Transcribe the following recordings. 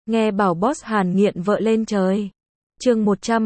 Nghe bảo boss Hàn nghiện vợ lên trời. Chương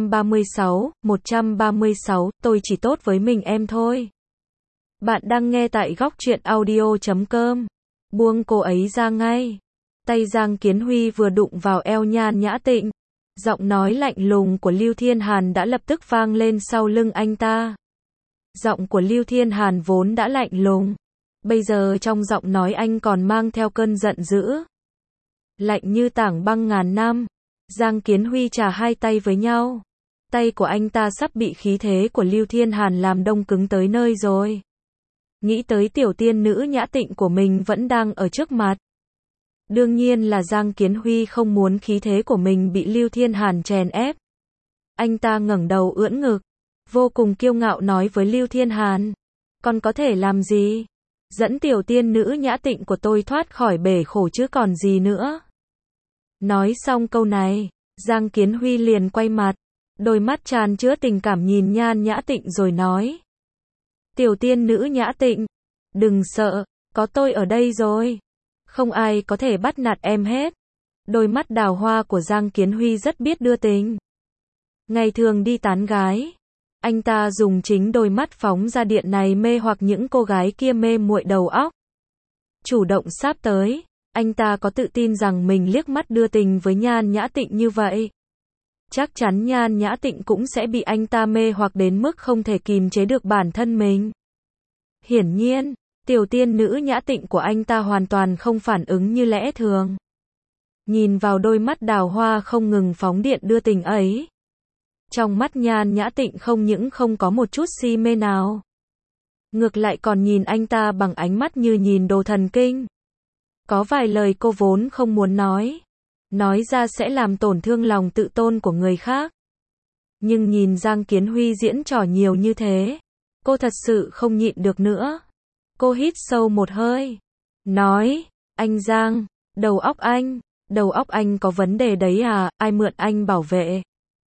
136, tôi chỉ tốt với mình em thôi. Bạn đang nghe tại góc truyện audio.com. Buông cô ấy ra ngay. Tay Giang Kiến Huy vừa đụng vào eo Nhan Nhã Tịnh. Giọng nói lạnh lùng của Lưu Thiên Hàn đã lập tức vang lên sau lưng anh ta. Giọng của Lưu Thiên Hàn vốn đã lạnh lùng. Bây giờ trong giọng nói anh còn mang theo cơn giận dữ. Lạnh như tảng băng ngàn năm. Giang Kiến Huy chà hai tay với nhau. Tay của anh ta sắp bị khí thế của Lưu Thiên Hàn làm đông cứng tới nơi rồi. Nghĩ tới tiểu tiên nữ Nhã Tịnh của mình vẫn đang ở trước mặt. Đương nhiên là Giang Kiến Huy không muốn khí thế của mình bị Lưu Thiên Hàn chèn ép. Anh ta ngẩng đầu ưỡn ngực, vô cùng kiêu ngạo nói với Lưu Thiên Hàn. Con có thể làm gì? Dẫn tiểu tiên nữ Nhã Tịnh của tôi thoát khỏi bể khổ chứ còn gì nữa. Nói xong câu này, Giang Kiến Huy liền quay mặt, đôi mắt tràn chứa tình cảm nhìn Nhan Nhã Tịnh rồi nói. Tiểu tiên nữ Nhã Tịnh, đừng sợ, có tôi ở đây rồi. Không ai có thể bắt nạt em hết. Đôi mắt đào hoa của Giang Kiến Huy rất biết đưa tình. Ngày thường đi tán gái, anh ta dùng chính đôi mắt phóng ra điện này mê hoặc những cô gái kia mê muội đầu óc. Chủ động sáp tới, anh ta có tự tin rằng mình liếc mắt đưa tình với Nhan Nhã Tịnh như vậy. Chắc chắn Nhan Nhã Tịnh cũng sẽ bị anh ta mê hoặc đến mức không thể kìm chế được bản thân mình. Hiển nhiên, tiểu tiên nữ Nhã Tịnh của anh ta hoàn toàn không phản ứng như lẽ thường. Nhìn vào đôi mắt đào hoa không ngừng phóng điện đưa tình ấy. Trong mắt Nhan Nhã Tịnh không những không có một chút si mê nào. Ngược lại còn nhìn anh ta bằng ánh mắt như nhìn đồ thần kinh. Có vài lời cô vốn không muốn nói ra sẽ làm tổn thương lòng tự tôn của người khác. Nhưng nhìn Giang Kiến Huy diễn trò nhiều như thế, cô thật sự không nhịn được nữa. Cô hít sâu một hơi, nói, anh Giang, đầu óc anh có vấn đề đấy à, ai mượn anh bảo vệ?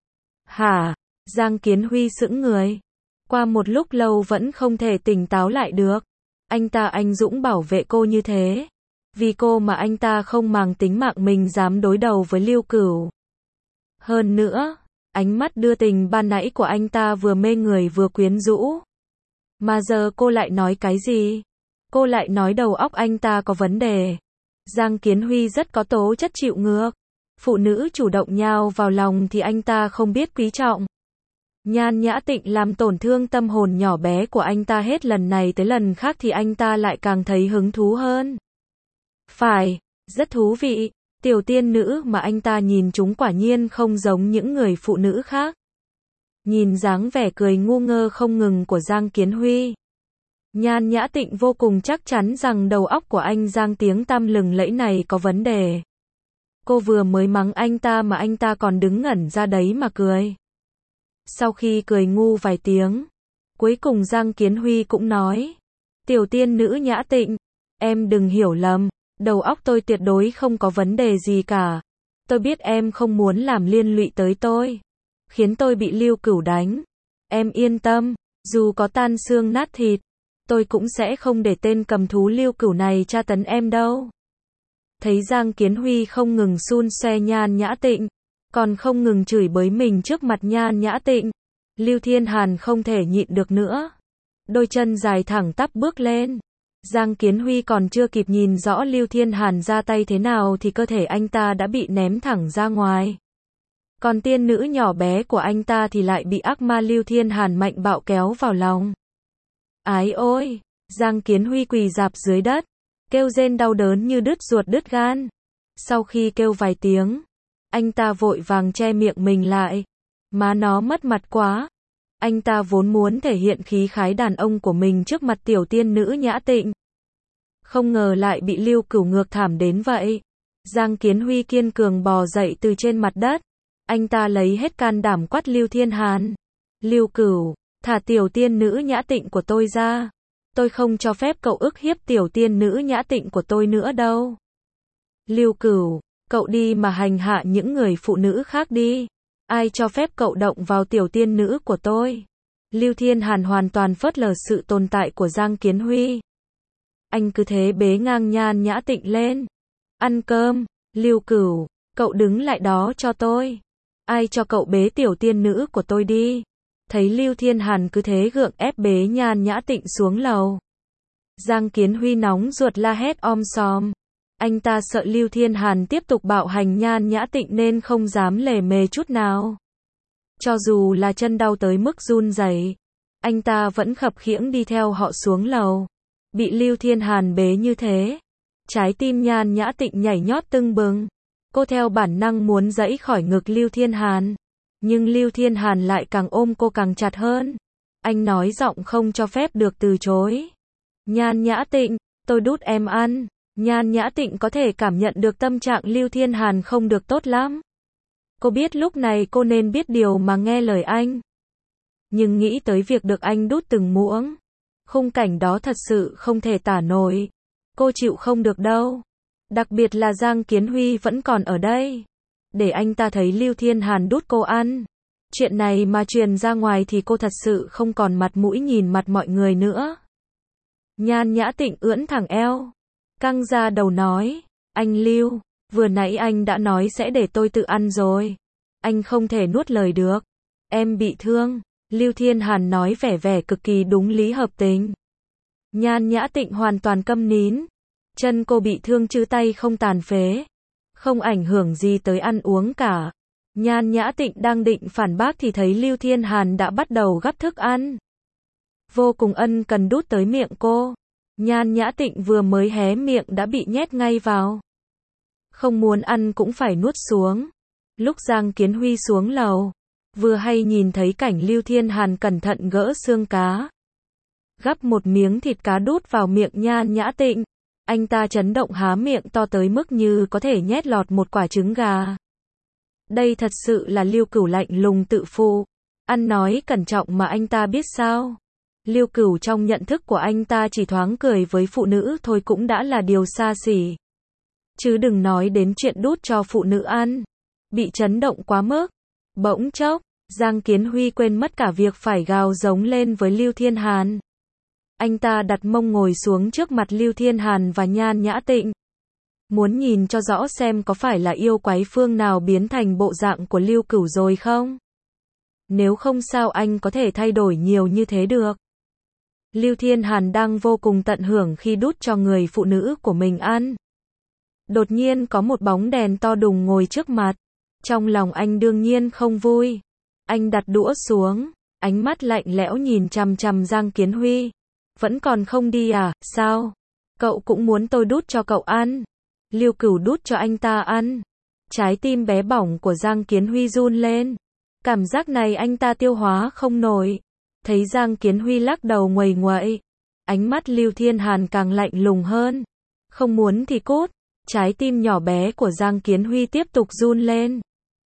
Hả? Giang Kiến Huy sững người. Qua một lúc lâu vẫn không thể tỉnh táo lại được. Anh ta anh dũng bảo vệ cô như thế. Vì cô mà anh ta không màng tính mạng mình dám đối đầu với Lưu Cửu. Hơn nữa, ánh mắt đưa tình ban nãy của anh ta vừa mê người vừa quyến rũ. Mà giờ cô lại nói cái gì? Cô lại nói đầu óc anh ta có vấn đề. Giang Kiến Huy rất có tố chất chịu ngược. Phụ nữ chủ động nhào vào lòng thì anh ta không biết quý trọng. Nhan Nhã Tịnh làm tổn thương tâm hồn nhỏ bé của anh ta hết lần này tới lần khác thì anh ta lại càng thấy hứng thú hơn. Phải, rất thú vị, tiểu tiên nữ mà anh ta nhìn chúng quả nhiên không giống những người phụ nữ khác. Nhìn dáng vẻ cười ngu ngơ không ngừng của Giang Kiến Huy. Nhan Nhã Tịnh vô cùng chắc chắn rằng đầu óc của anh Giang tiếng tăm lừng lẫy này có vấn đề. Cô vừa mới mắng anh ta mà anh ta còn đứng ngẩn ra đấy mà cười. Sau khi cười ngu vài tiếng, cuối cùng Giang Kiến Huy cũng nói. Tiểu tiên nữ Nhã Tịnh, em đừng hiểu lầm, đầu óc tôi tuyệt đối không có vấn đề gì cả. Tôi biết em không muốn làm liên lụy tới tôi, khiến tôi bị Lưu Cửu đánh. Em yên tâm, dù có tan xương nát thịt, tôi cũng sẽ không để tên cầm thú Lưu Cửu này tra tấn em đâu. Thấy Giang Kiến Huy không ngừng xun xoe Nhan Nhã Tịnh, còn không ngừng chửi bới mình trước mặt Nhan Nhã Tịnh, Lưu Thiên Hàn không thể nhịn được nữa. Đôi chân dài thẳng tắp bước lên. Giang Kiến Huy còn chưa kịp nhìn rõ Lưu Thiên Hàn ra tay thế nào thì cơ thể anh ta đã bị ném thẳng ra ngoài. Còn tiên nữ nhỏ bé của anh ta thì lại bị ác ma Lưu Thiên Hàn mạnh bạo kéo vào lòng. Ái ôi! Giang Kiến Huy quỳ rạp dưới đất, kêu rên đau đớn như đứt ruột đứt gan. Sau khi kêu vài tiếng, anh ta vội vàng che miệng mình lại. Má nó mất mặt quá. Anh ta vốn muốn thể hiện khí khái đàn ông của mình trước mặt tiểu tiên nữ Nhã Tịnh. Không ngờ lại bị Lưu Cửu ngược thảm đến vậy. Giang Kiến Huy kiên cường bò dậy từ trên mặt đất. Anh ta lấy hết can đảm quát Lưu Thiên Hàn. Lưu Cửu, thả tiểu tiên nữ Nhã Tịnh của tôi ra. Tôi không cho phép cậu ức hiếp tiểu tiên nữ Nhã Tịnh của tôi nữa đâu. Lưu Cửu, cậu đi mà hành hạ những người phụ nữ khác đi. Ai cho phép cậu động vào tiểu tiên nữ của tôi? Lưu Thiên Hàn hoàn toàn phớt lờ sự tồn tại của Giang Kiến Huy. Anh cứ thế bế ngang Nhan Nhã Tịnh lên. Ăn cơm, Lưu Cửu, Cậu đứng lại đó cho tôi. Ai cho cậu bế tiểu tiên nữ của tôi đi. Thấy Lưu Thiên Hàn cứ thế gượng ép bế Nhan Nhã Tịnh xuống lầu. Giang Kiến Huy nóng ruột la hét om sòm. Anh ta sợ Lưu Thiên Hàn tiếp tục bạo hành Nhan Nhã Tịnh nên không dám lề mề chút nào. Cho dù là chân đau tới mức run rẩy, anh ta vẫn khập khiễng đi theo họ xuống lầu. Bị Lưu Thiên Hàn bế như thế, trái tim Nhan Nhã Tịnh nhảy nhót tưng bừng. Cô theo bản năng muốn giãy khỏi ngực Lưu Thiên Hàn, nhưng Lưu Thiên Hàn lại càng ôm cô càng chặt hơn. Anh nói giọng không cho phép được từ chối. Nhan Nhã Tịnh, tôi đút em ăn. Nhan Nhã Tịnh có thể cảm nhận được tâm trạng Lưu Thiên Hàn không được tốt lắm. Cô biết lúc này cô nên biết điều mà nghe lời anh. Nhưng nghĩ tới việc được anh đút từng muỗng, khung cảnh đó thật sự không thể tả nổi. Cô chịu không được đâu. Đặc biệt là Giang Kiến Huy vẫn còn ở đây. Để anh ta thấy Lưu Thiên Hàn đút cô ăn. Chuyện này mà truyền ra ngoài thì cô thật sự không còn mặt mũi nhìn mặt mọi người nữa. Nhan Nhã Tịnh ưỡn thẳng eo, căng ra đầu nói, anh Lưu, vừa nãy anh đã nói sẽ để tôi tự ăn rồi. Anh không thể nuốt lời được. Em bị thương. Lưu Thiên Hàn nói vẻ cực kỳ đúng lý hợp tình. Nhan Nhã Tịnh hoàn toàn câm nín. Chân cô bị thương chứ tay không tàn phế. Không ảnh hưởng gì tới ăn uống cả. Nhan Nhã Tịnh đang định phản bác thì thấy Lưu Thiên Hàn đã bắt đầu gắp thức ăn. Vô cùng ân cần đút tới miệng cô. Nhan Nhã Tịnh vừa mới hé miệng đã bị nhét ngay vào. Không muốn ăn cũng phải nuốt xuống. Lúc Giang Kiến Huy xuống lầu, vừa hay nhìn thấy cảnh Lưu Thiên Hàn cẩn thận gỡ xương cá. Gắp một miếng thịt cá đút vào miệng Nhan Nhã Tịnh. Anh ta chấn động há miệng to tới mức như có thể nhét lọt một quả trứng gà. Đây thật sự là Lưu Cửu lạnh lùng tự phụ. Ăn nói cẩn trọng mà anh ta biết sao. Lưu Cửu trong nhận thức của anh ta chỉ thoáng cười với phụ nữ thôi cũng đã là điều xa xỉ. Chứ đừng nói đến chuyện đút cho phụ nữ ăn. Bị chấn động quá mức. Bỗng chốc, Giang Kiến Huy quên mất cả việc phải gào giống lên với Lưu Thiên Hàn. Anh ta đặt mông ngồi xuống trước mặt Lưu Thiên Hàn và Nhan Nhã Tịnh. Muốn nhìn cho rõ xem có phải là yêu quái phương nào biến thành bộ dạng của Lưu Cửu rồi không? Nếu không sao anh có thể thay đổi nhiều như thế được. Lưu Thiên Hàn đang vô cùng tận hưởng khi đút cho người phụ nữ của mình ăn. Đột nhiên có một bóng đèn to đùng ngồi trước mặt. Trong lòng anh đương nhiên không vui. Anh đặt đũa xuống, ánh mắt lạnh lẽo nhìn chằm chằm Giang Kiến Huy. Vẫn còn không đi à, sao? Cậu cũng muốn tôi đút cho cậu ăn. Lưu Cửu đút cho anh ta ăn. Trái tim bé bỏng của Giang Kiến Huy run lên. Cảm giác này anh ta tiêu hóa không nổi. Thấy Giang Kiến Huy lắc đầu nguầy nguậy. Ánh mắt Lưu Thiên Hàn càng lạnh lùng hơn. Không muốn thì cút. Trái tim nhỏ bé của Giang Kiến Huy tiếp tục run lên.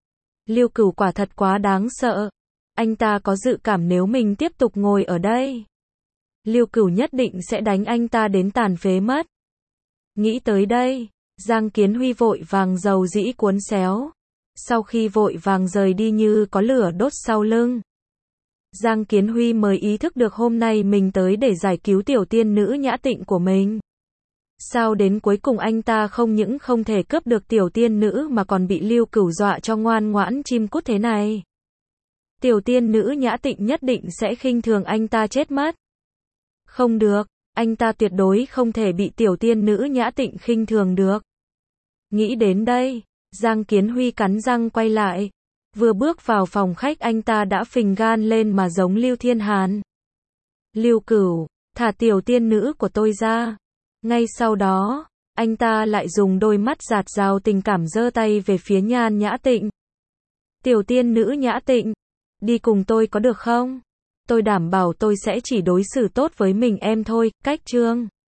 Lưu Cửu quả thật quá đáng sợ. Anh ta có dự cảm nếu mình tiếp tục ngồi ở đây, Lưu Cửu nhất định sẽ đánh anh ta đến tàn phế mất. Nghĩ tới đây, Giang Kiến Huy vội vàng dầu dĩ cuốn xéo. Sau khi vội vàng rời đi như có lửa đốt sau lưng, Giang Kiến Huy mới ý thức được hôm nay mình tới để giải cứu tiểu tiên nữ Nhã Tịnh của mình. Sao đến cuối cùng anh ta không những không thể cướp được tiểu tiên nữ mà còn bị Lưu Cửu dọa cho ngoan ngoãn chim cút thế này. Tiểu tiên nữ Nhã Tịnh nhất định sẽ khinh thường anh ta chết mất. Không được, anh ta tuyệt đối không thể bị tiểu tiên nữ Nhã Tịnh khinh thường được. Nghĩ đến đây, Giang Kiến Huy cắn răng quay lại. Vừa bước vào phòng khách anh ta đã phình gan lên mà giống Lưu Thiên Hàn. Lưu Cửu, thả tiểu tiên nữ của tôi ra. Ngay sau đó, anh ta lại dùng đôi mắt dạt dào tình cảm giơ tay về phía Nhan Nhã Tịnh. Tiểu tiên nữ Nhã Tịnh, đi cùng tôi có được không? Tôi đảm bảo tôi sẽ chỉ đối xử tốt với mình em thôi. Cách chương